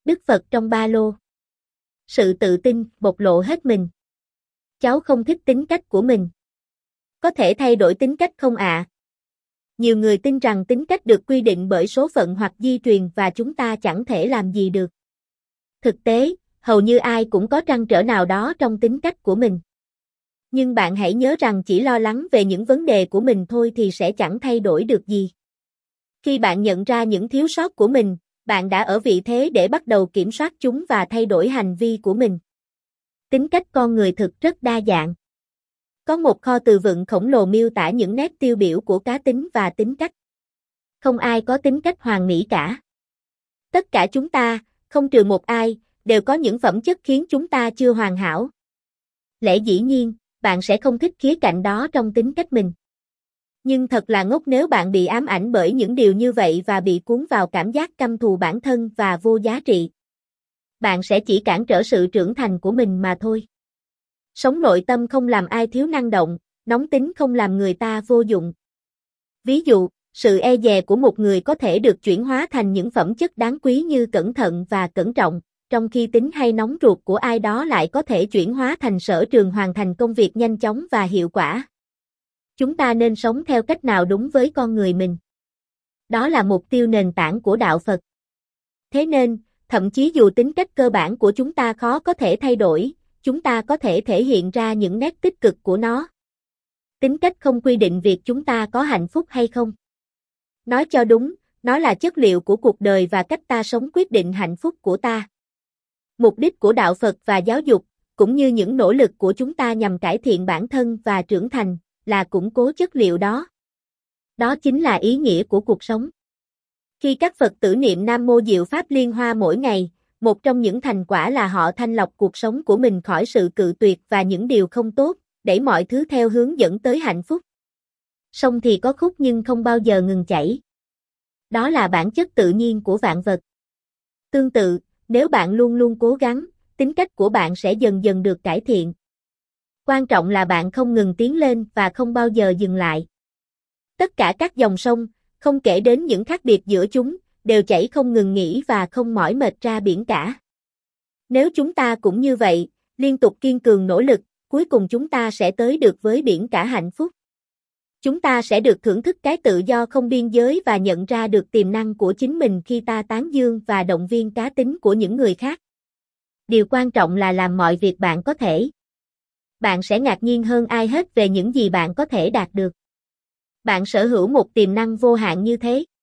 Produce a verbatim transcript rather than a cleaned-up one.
Đức Phật trong ba lô. Sự tự tin, bộc lộ hết mình. Cháu không thích tính cách của mình. Có thể thay đổi tính cách không ạ? À? Nhiều người tin rằng tính cách được quy định bởi số phận hoặc di truyền và chúng ta chẳng thể làm gì được. Thực tế, hầu như ai cũng có trăn trở nào đó trong tính cách của mình. Nhưng bạn hãy nhớ rằng chỉ lo lắng về những vấn đề của mình thôi thì sẽ chẳng thay đổi được gì. Khi bạn nhận ra những thiếu sót của mình, bạn đã ở vị thế để bắt đầu kiểm soát chúng và thay đổi hành vi của mình. Tính cách con người thực rất đa dạng. Có một kho từ vựng khổng lồ miêu tả những nét tiêu biểu của cá tính và tính cách. Không ai có tính cách hoàn mỹ cả. Tất cả chúng ta, không trừ một ai, đều có những phẩm chất khiến chúng ta chưa hoàn hảo. Lẽ dĩ nhiên, bạn sẽ không thích khía cạnh đó trong tính cách mình. Nhưng thật là ngốc nếu bạn bị ám ảnh bởi những điều như vậy và bị cuốn vào cảm giác căm thù bản thân và vô giá trị. Bạn sẽ chỉ cản trở sự trưởng thành của mình mà thôi. Sống nội tâm không làm ai thiếu năng động, nóng tính không làm người ta vô dụng. Ví dụ, sự e dè của một người có thể được chuyển hóa thành những phẩm chất đáng quý như cẩn thận và cẩn trọng, trong khi tính hay nóng ruột của ai đó lại có thể chuyển hóa thành sở trường hoàn thành công việc nhanh chóng và hiệu quả. Chúng ta nên sống theo cách nào đúng với con người mình. Đó là mục tiêu nền tảng của đạo Phật. Thế nên, thậm chí dù tính cách cơ bản của chúng ta khó có thể thay đổi, chúng ta có thể thể hiện ra những nét tích cực của nó. Tính cách không quy định việc chúng ta có hạnh phúc hay không. Nói cho đúng, nó là chất liệu của cuộc đời và cách ta sống quyết định hạnh phúc của ta. Mục đích của đạo Phật và giáo dục, cũng như những nỗ lực của chúng ta nhằm cải thiện bản thân và trưởng thành, là củng cố chất liệu đó. Đó chính là ý nghĩa của cuộc sống. Khi các Phật tử niệm Nam Mô Diệu Pháp Liên Hoa mỗi ngày, một trong những thành quả là họ thanh lọc cuộc sống của mình khỏi sự cự tuyệt và những điều không tốt, đẩy mọi thứ theo hướng dẫn tới hạnh phúc. Sông thì có khúc nhưng không bao giờ ngừng chảy. Đó là bản chất tự nhiên của vạn vật. Tương tự, nếu bạn luôn luôn cố gắng, tính cách của bạn sẽ dần dần được cải thiện. Quan trọng là bạn không ngừng tiến lên và không bao giờ dừng lại. Tất cả các dòng sông, không kể đến những khác biệt giữa chúng, đều chảy không ngừng nghỉ và không mỏi mệt ra biển cả. Nếu chúng ta cũng như vậy, liên tục kiên cường nỗ lực, cuối cùng chúng ta sẽ tới được với biển cả hạnh phúc. Chúng ta sẽ được thưởng thức cái tự do không biên giới và nhận ra được tiềm năng của chính mình khi ta tán dương và động viên cá tính của những người khác. Điều quan trọng là làm mọi việc bạn có thể. Bạn sẽ ngạc nhiên hơn ai hết về những gì bạn có thể đạt được. Bạn sở hữu một tiềm năng vô hạn như thế.